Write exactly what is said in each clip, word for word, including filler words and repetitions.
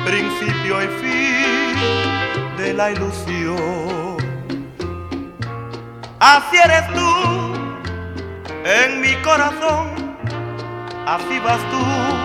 principio y fin de la ilusión. Así eres tú en mi corazón, así vas tú,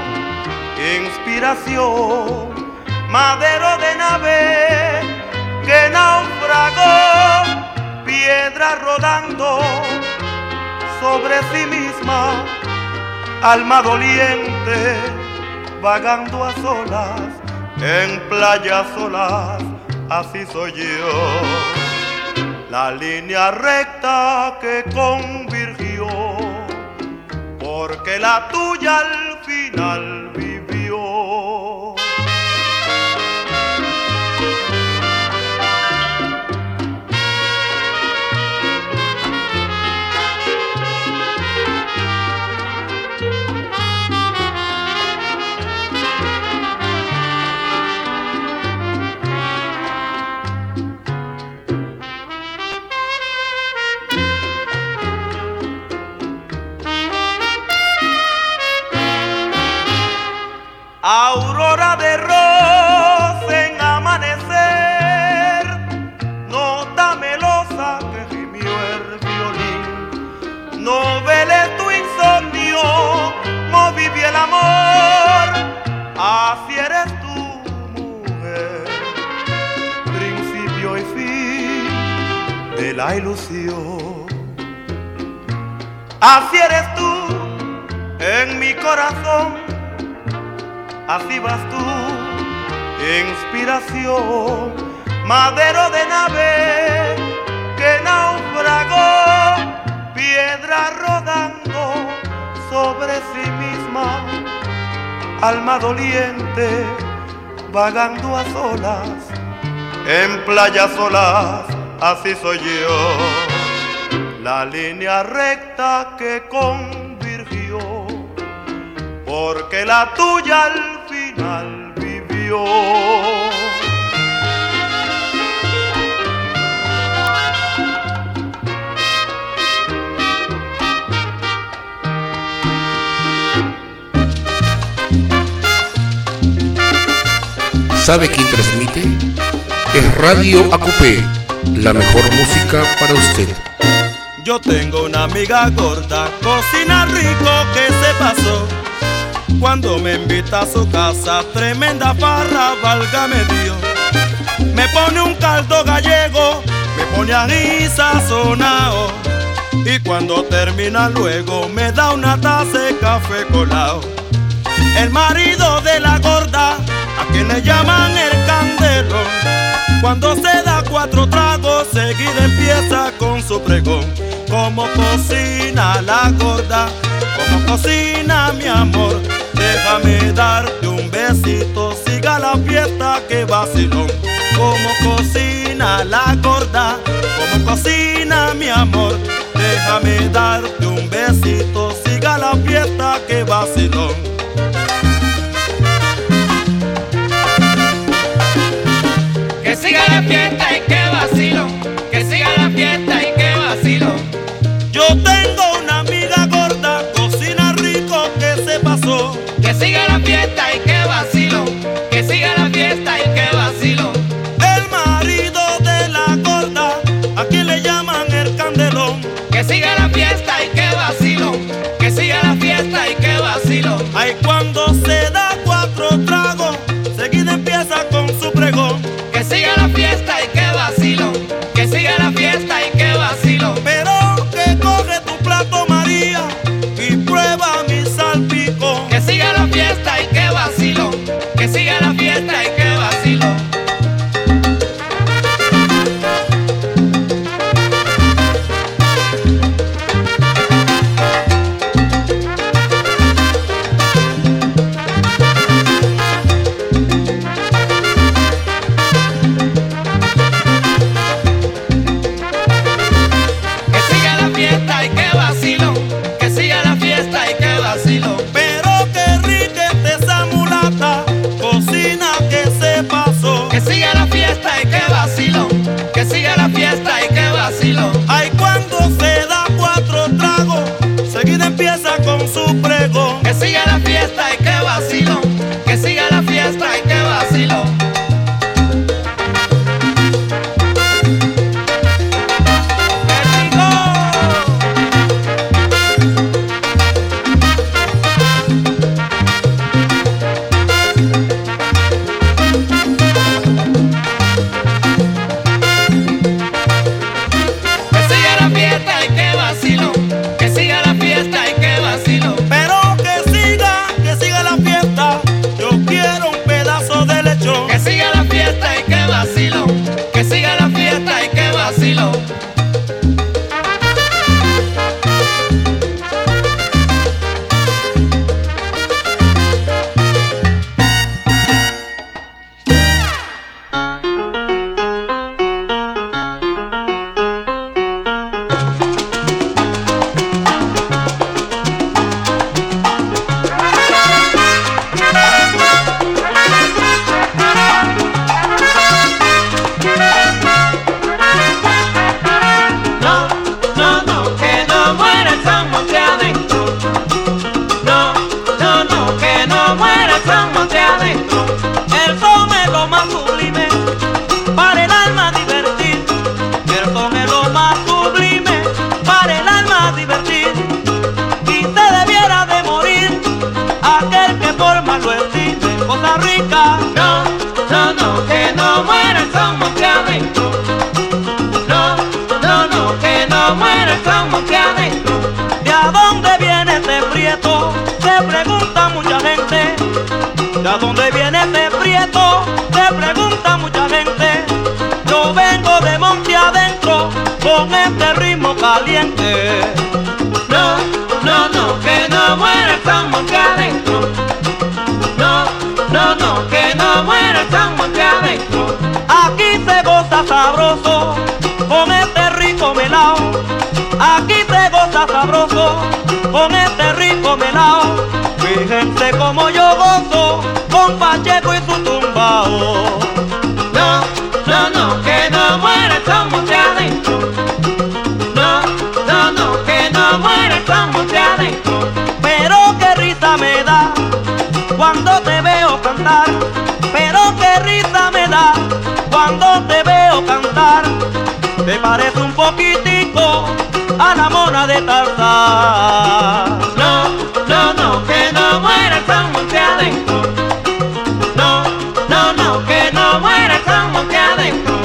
inspiración, madero de nave que naufragó, piedra rodando sobre sí misma, alma doliente vagando a solas en playas solas. Así soy yo, la línea recta que convirgió, porque la tuya al final vivió. Aurora de rosa en amanecer, nota melosa que gimió el violín. No veles tu insomnio, moví el amor, así eres tú, mujer, principio y fin de la ilusión. Así eres tú en mi corazón, así vas tú, inspiración, madero de nave que naufragó, piedra rodando sobre sí misma, alma doliente vagando a solas en playas solas. Así soy yo, la línea recta que convirgió, porque la tuya al final vivió. ¿Sabe quién transmite? Es Radio Acupé, la mejor música para usted. Yo tengo una amiga gorda, cocina rico que se pasó. Cuando me invita a su casa, tremenda farra, válgame Dios. Me pone un caldo gallego, me pone ají sazonao, y cuando termina luego me da una taza de café colado. El marido de la gorda, a quien le llaman el candelón, cuando se da cuatro tragos, seguida empieza con su pregón. Como cocina la gorda, como cocina mi amor, déjame darte un besito, siga la fiesta que vacilón. Como cocina la gorda, como cocina mi amor, déjame darte un besito, siga la fiesta que vacilón. Que siga la fiesta y que vacilón, que siga la fiesta y que vacilón. Yo tengo una amiga gorda, cocina rico que se pasó. Que siga la fiesta y que vacilón, que siga la fiesta y que vacilón. El marido de la gorda, a quien le llaman el candelón. Que siga la fiesta y que vacilón, que siga la fiesta y que vacilón. Ay, cuando se da cuatro tragos, seguida empieza con su pregón. Que siga la fiesta y que vacilón, que siga la fiesta y que vacilón. Pero que coge tu plato María y prueba mi salpicón. Que siga la fiesta y que vacilón, que siga la fiesta y que vacilón. música. No, no, no, que no muera el son monte adentro. No, no, no, que no muera el son monte adentro. ¿De a dónde viene este prieto? Se pregunta mucha gente. ¿De a dónde viene este prieto? Se pregunta mucha gente. Yo vengo de monte adentro con este ritmo caliente. No, no, no, que no muera el son monte adentro. No, no, no, que no muera el son monte adentro. Aquí se goza sabroso con este rico melao. Aquí se goza sabroso con este rico melao. Fíjense como yo gozo con Pacheco y su tumbao. No, no, no, que no muera el son monte adentro. No, no, no, que no muera el son monte adentro. Pero qué risa me da cuando te veo cantar. Pero qué risa me da cuando te veo cantar. Te parece un poquitico a la mona de Tarzán. No, no, no, que no muera el son monte adentro. No, no, no, que no muera el son monte adentro.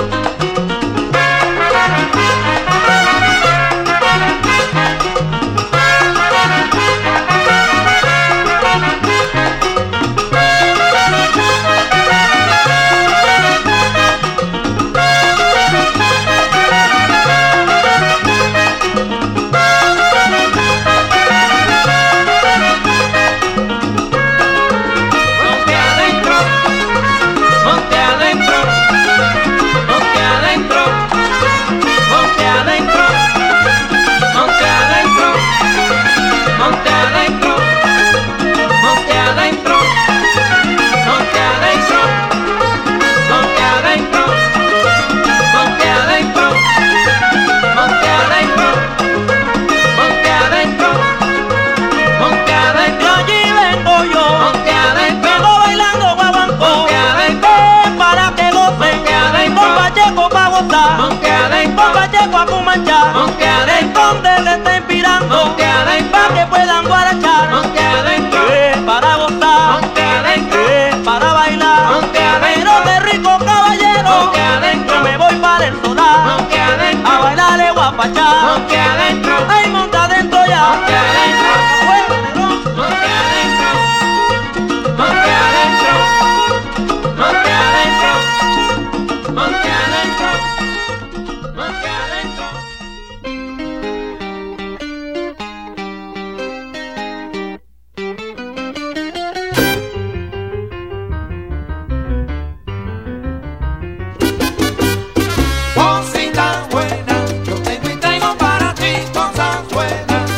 Monte adentro, con Pacheco a Cumanchar, monte adentro, donde le está inspirando, monte adentro, para que puedan guarachar, monte adentro, eh, para gozar, monte adentro, eh, para bailar, monte adentro, pero de rico caballero, monte adentro, yo me voy para el solar, monte adentro, a bailarle guapachar, monte adentro, ay, monte adentro ya, monte adentro, monte adentro, monte adentro, monte adentro, monte adentro, monte adentro. Cositas buenas, yo tengo y traigo para ti cosas buenas.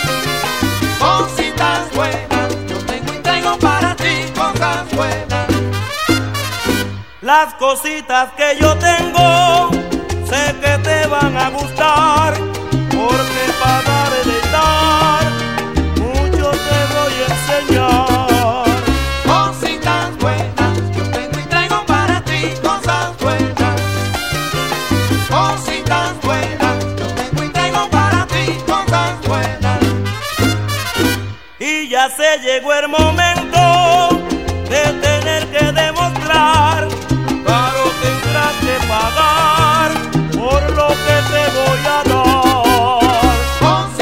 Cositas buenas, yo tengo y traigo para ti cosas buenas. las cositas que yo tengo, sé que te van a gustar, porque para deleitar mucho te voy a enseñar. Cositas buenas, yo tengo y traigo para ti cosas buenas. Cositas buenas, yo tengo y traigo para ti cosas buenas. Y ya se llegó el momento de tener que demostrar, claro tendrás que pagar por lo que te voy a dar.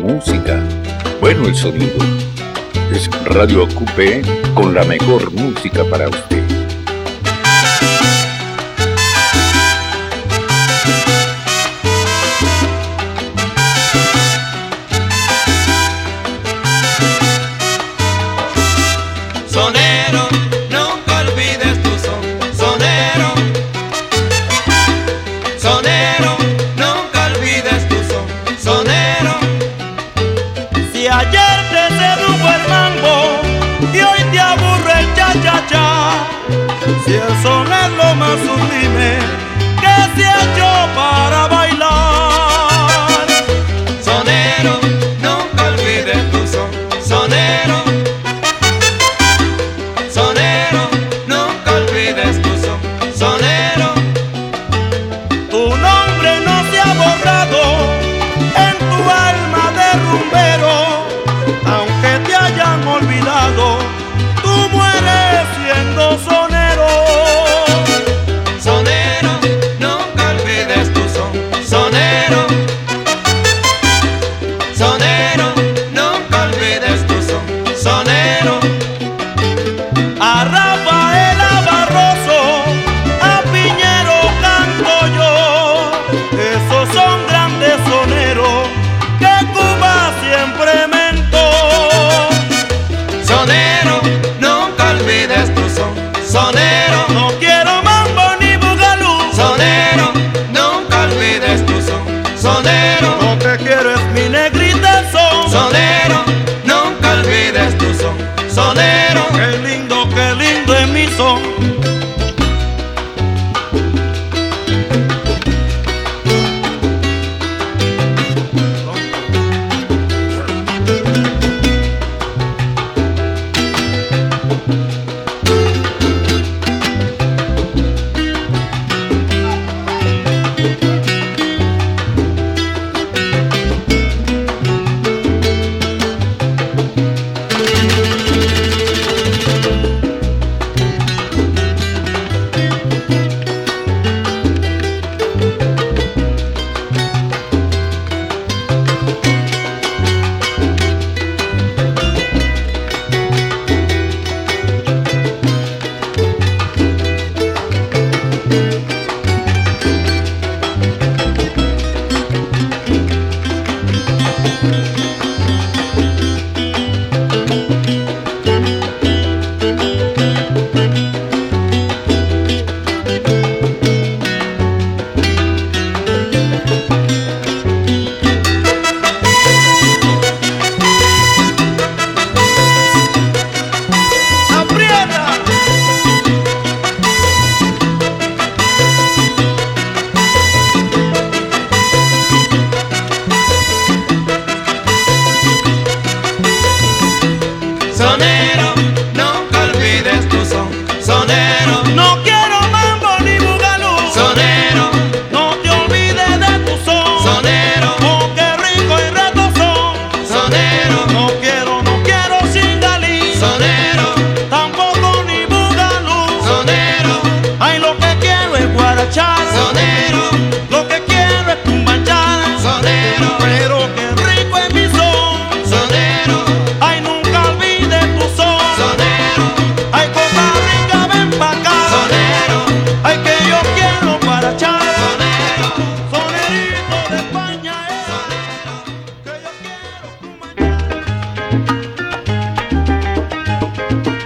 música, bueno el sonido. Es Radio Acupé con la mejor música para usted. Sonero, nunca olvides tu son. Sonero, sonero, nunca olvides tu son. Sonero. Si ayer te sedujo el mambo y hoy te aburre el cha-cha-cha, si el son es lo más sublime que se ha hecho para bailar. Sonero, nunca olvides tu son. Sonero. Sonero, nunca olvides tu son. Sonero. Tu nombre no se ha borrado en tu alma de rumbero, aunque te hayan olvidado, tú mueres siendo sonero. Sonero, nunca olvides tu son. Sonero. Sonero, nunca olvides tu son. Sonero. A Rafael Barroso, a Piñero canto yo, esos son grandes soneros que Cuba siempre mentó. Sonero, nunca olvides tu son. Sonero. No quiero mambo ni bugalú. Sonero, nunca olvides tu son. Sonero. Lo que quiero es mi negrita el son. Sonero, nunca olvides tu son. Sonero. Qué lindo, qué lindo es mi son. Sonero, nunca olvides tu son. Sonero. No quiero mambo ni bugalú. Sonero. No te olvides de tu son. Sonero. Oh, qué rico y reto son. Sonero. No quiero, no quiero singalí. Sonero. Tampoco ni bugalú. Sonero. Ay, lo que quiero es guarachar. Sonero. Lo que quiero es tumbanchar. Sonero. Pero qué rico es mi son. Sonero. Ay, nunca olvides tu son. Sonero. Ay, Costa Rica, ven pa' acá. Sonero. Ay, que yo quiero guarachar. Sonero. Sonerito de España, eh. Que yo quiero tumbanchar.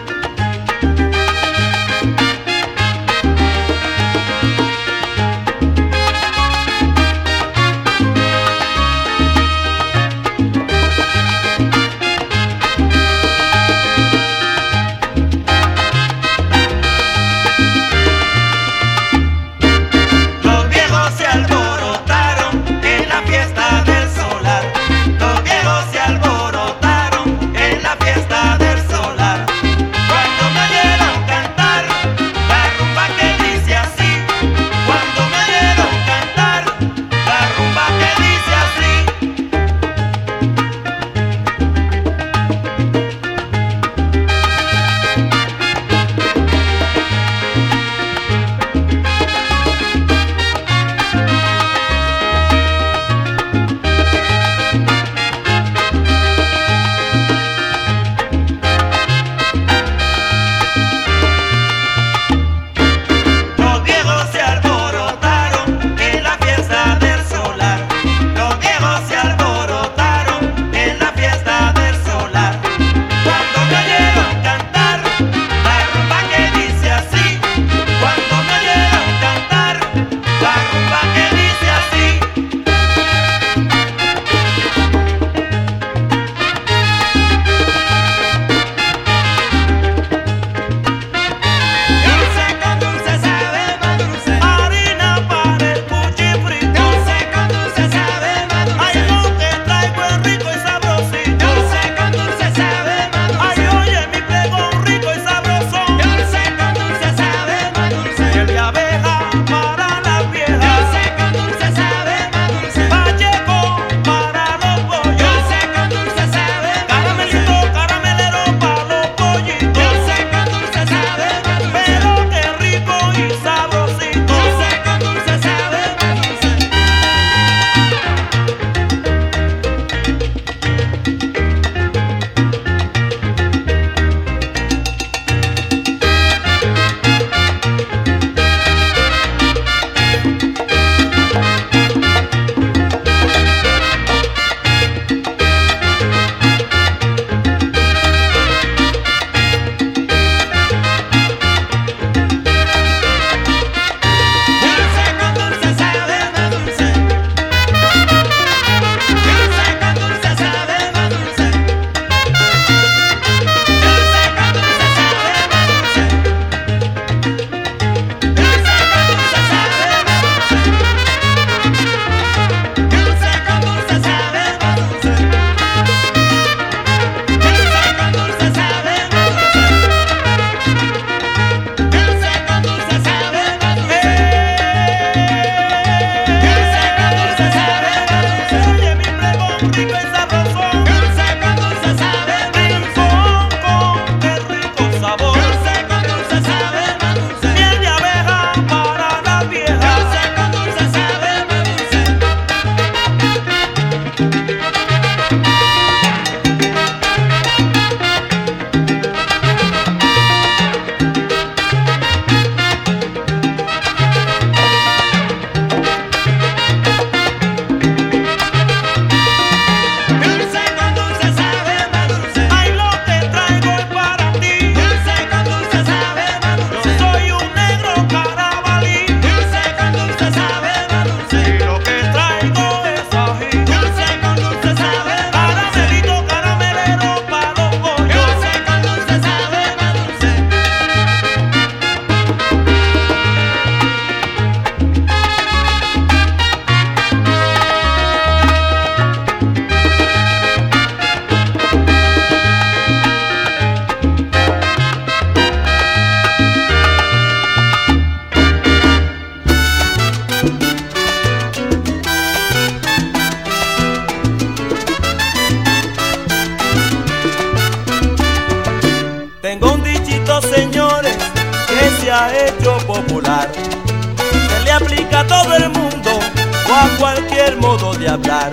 Tengo un dichito, señores, que se ha hecho popular. Se le aplica a todo el mundo o a cualquier modo de hablar.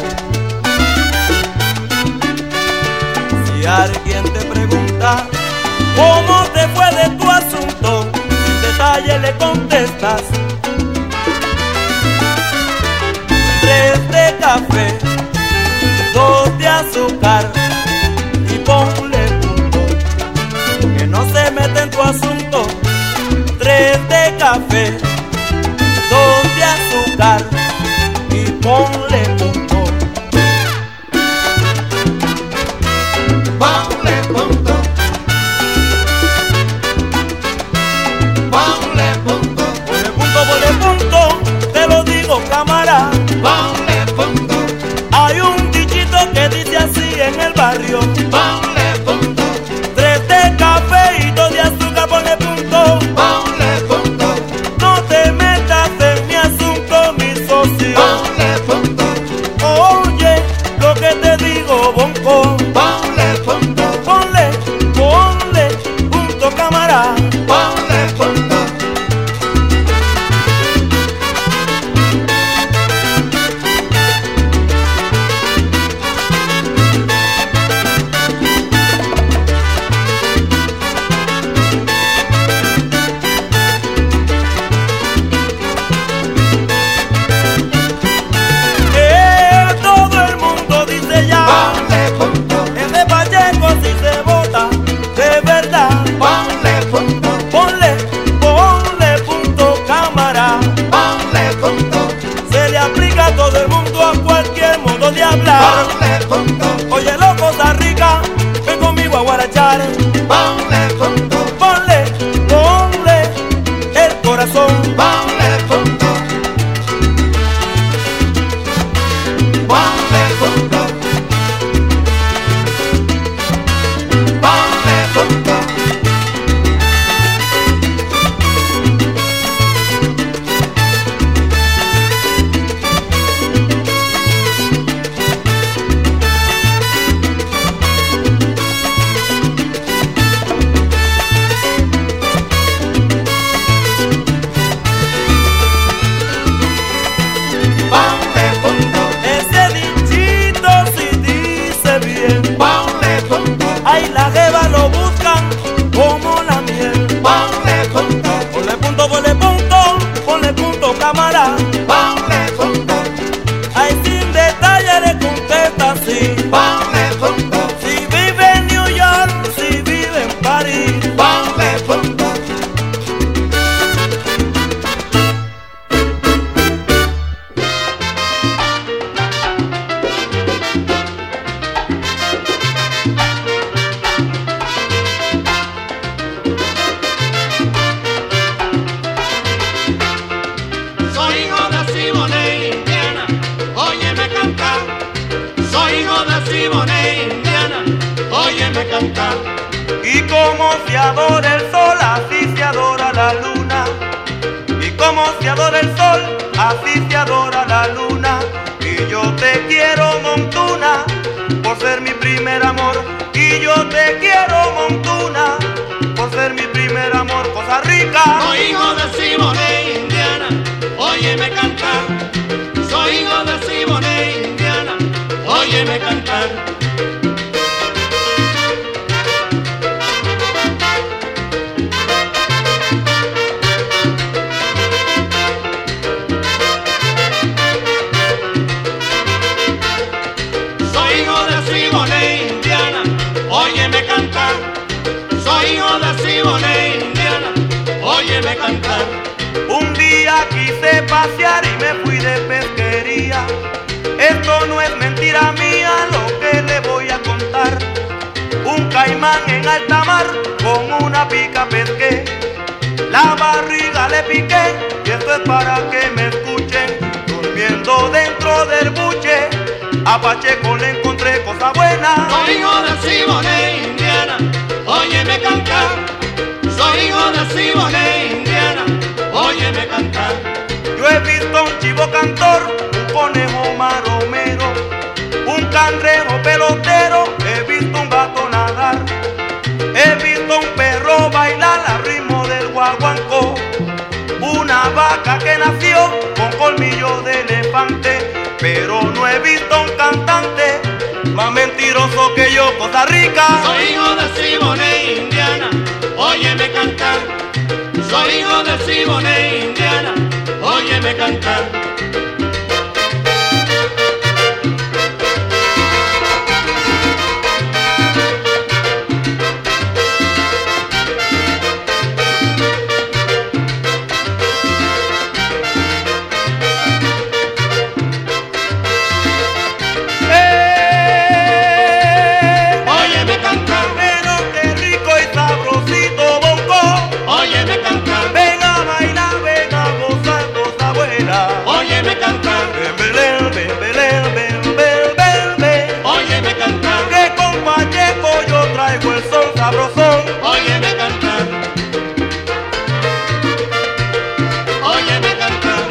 Si alguien te pregunta cómo te fue de tu asunto, en detalle le contestas: tres de café, dos de azúcar y ponle punto, que no se mete en tu asunto. Tres de café, dos de azúcar y ponle punto. Ponle punto. Ponle punto. Ponle punto, ponle punto, te lo digo, cámara. Ponle punto. Hay un dichito que dice así en el barrio: Ponle punto. tres de café y dos de azúcar, ponle punto. Ponle punto. No te metas en mi asunto, mi socio. Ponle punto. Oye lo que te digo, bonco. Ponle punto. Ponle, ponle punto, cámara. Ponle punto. Eh, todo el mundo dice ya, Ponle punto. ese Pacheco si se vota de verdad. Ponle punto. Ponle, ponle punto, cámara. Ponle punto. Se le aplica a todo el mundo a cualquier modo de hablar. Ponle punto. Oye, lo Costa Rica, ven conmigo a guarachar. Ponle punto. Ponle, ponle el corazón. Ponle punto. Ponle punto. Ponle punto. Ponle punto. Ese dichito si dice bien. Ponle punto. Ahí la jeva lo buscan como la miel. Ponle punto. Ponle punto, ponle punto, ponle punto, cámara. Ponle punto. Ahí sin detalle le contesta así: Ponle punto. si vive en New York, si vive en París. Ponle punto. Soy hijo de Simone, Indiana, óyeme cantar. Soy hijo de Simone, Indiana, óyeme cantar. Y como se adora el sol, así se adora la luna. Y como se adora el sol, así se adora la luna. Y yo te quiero, Montuna, por ser mi primer amor. Y yo te quiero, Montuna, por ser mi primer amor. Costa Rica. Soy hijo de Simone, Indiana, óyeme cantar. Soy hijo de Simone, Indiana, óyeme cantar. Soy hijo de Simone, Indiana, óyeme cantar. Soy hijo de Simone, Indiana, óyeme cantar. Un día quise pasear y me fui de pesquería. Esto no es mentira mía lo que le voy a contar. Un caimán en alta mar con una pica pesqué. La barriga le piqué y esto es para que me escuchen. Durmiendo dentro del buche, a Pacheco le encontré cosa buena. Soy hijo de Simone, Indiana, óyeme cantar. Soy hijo de Simone, Indiana, óyeme cantar. Yo he visto un chivo cantor, un conejo maromero, un cangrejo pelotero, he visto un gato nadar, he visto un pero no he visto un cantante más mentiroso que yo, Costa Rica. Soy hijo de Siboney, Indiana, óyeme cantar. Soy hijo de Siboney, Indiana, óyeme cantar. Sabrosón, óyeme cantar, óyeme cantar,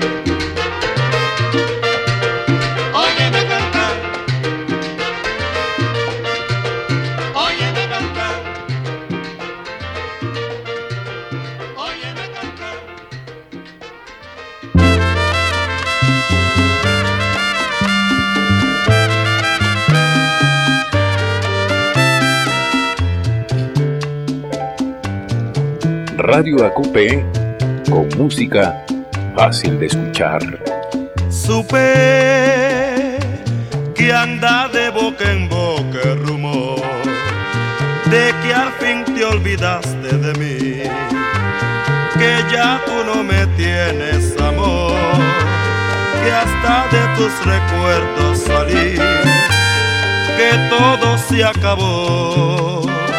óyeme cantar, óyeme cantar, óyeme cantar. Radio Acupé, con música fácil de escuchar. Supe que anda de boca en boca el rumor de que al fin te olvidaste de mí, que ya tú no me tienes amor, que hasta de tus recuerdos salí, que todo se acabó.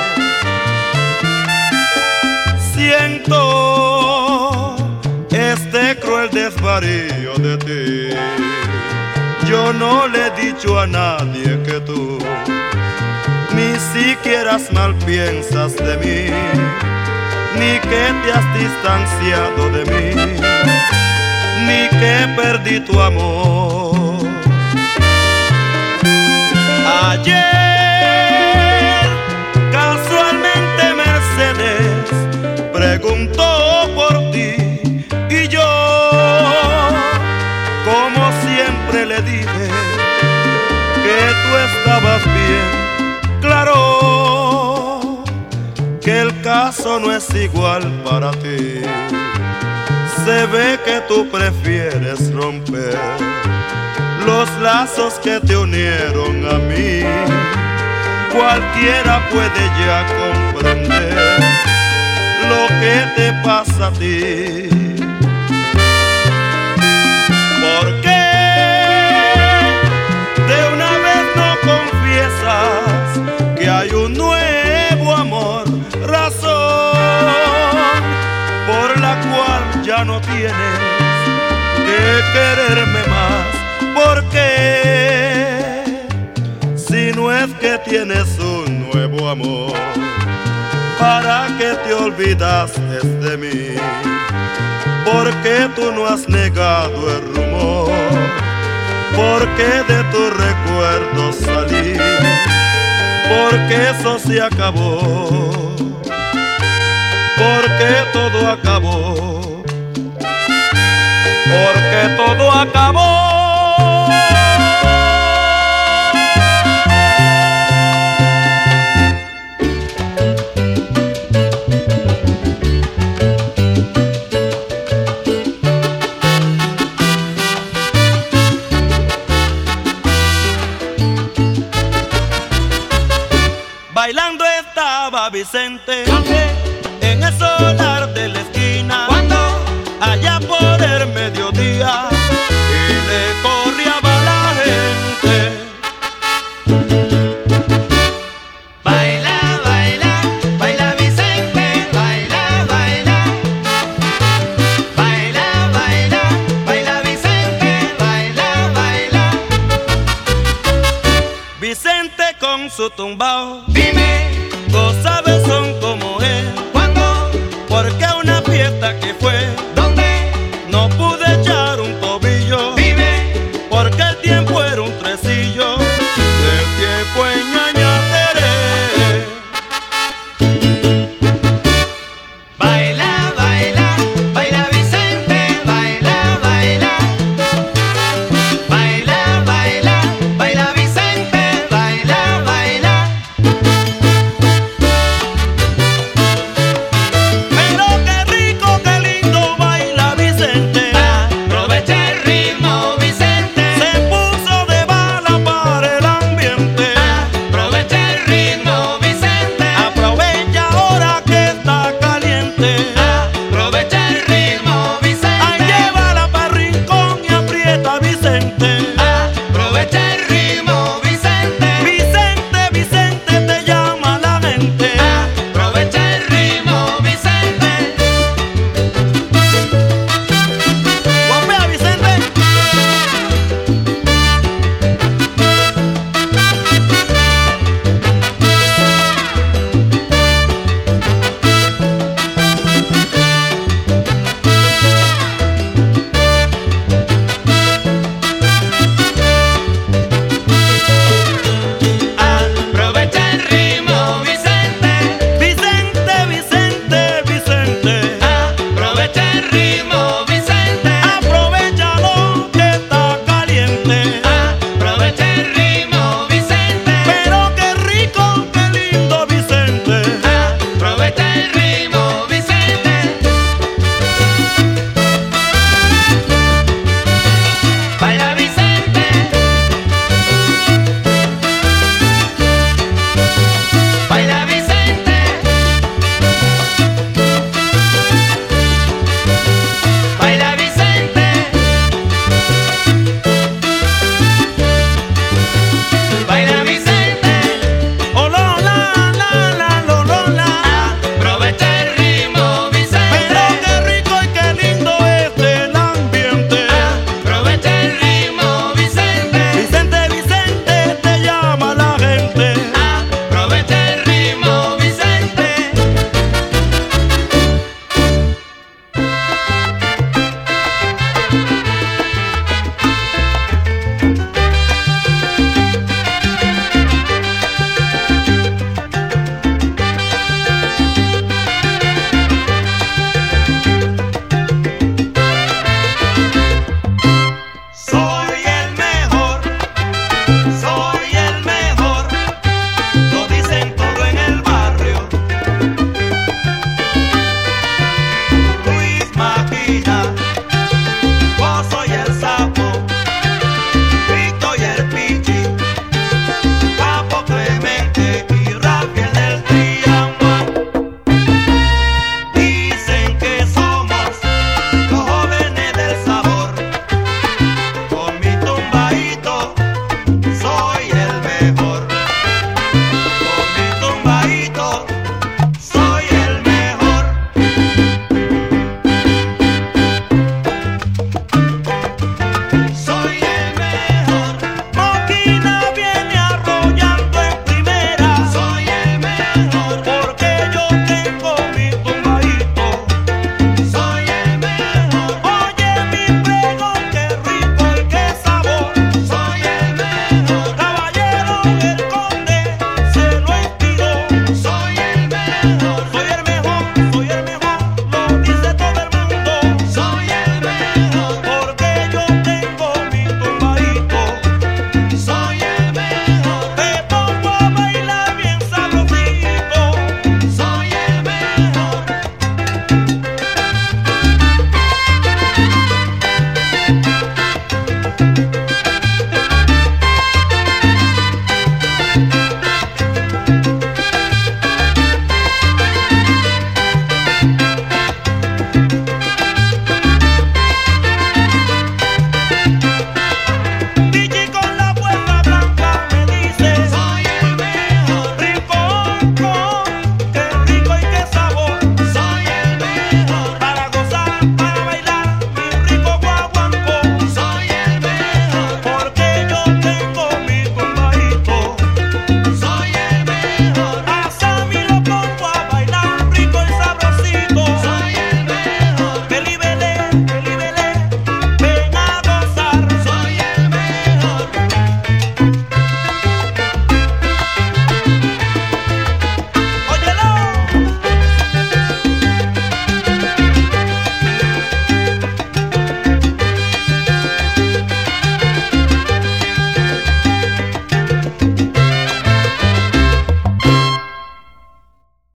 Siento este cruel desvarío de ti. Yo no le he dicho a nadie que tú ni siquiera mal piensas de mí, ni que te has distanciado de mí, ni que perdí tu amor. Ayer casualmente Mercedes preguntó por ti y yo, como siempre le dije, que tú estabas bien. Claro que el caso no es igual para ti. Se ve que tú prefieres romper los lazos que te unieron a mí. Cualquiera puede ya comprender lo que te pasa a ti. ¿Por qué de una vez no confiesas que hay un nuevo amor? Razón por la cual ya no tienes que quererme más. ¿Por qué? Si no es que tienes un nuevo amor, ¿para qué te olvidaste de mí? ¿Por qué tú no has negado el rumor? ¿Por qué de tus recuerdos salí? Porque eso se acabó. Porque todo acabó. Porque todo acabó. Bailando estaba Vicente, ¿Dónde? en el solar de la esquina, ¿Cuándo? allá por el mediodía, y le corriaba la gente. Baila, baila, baila Vicente, baila, baila. Baila, baila, baila Vicente, baila, baila. Vicente con su tumbao, Dime, cosas son como él, ¿cuándo? porque una fiesta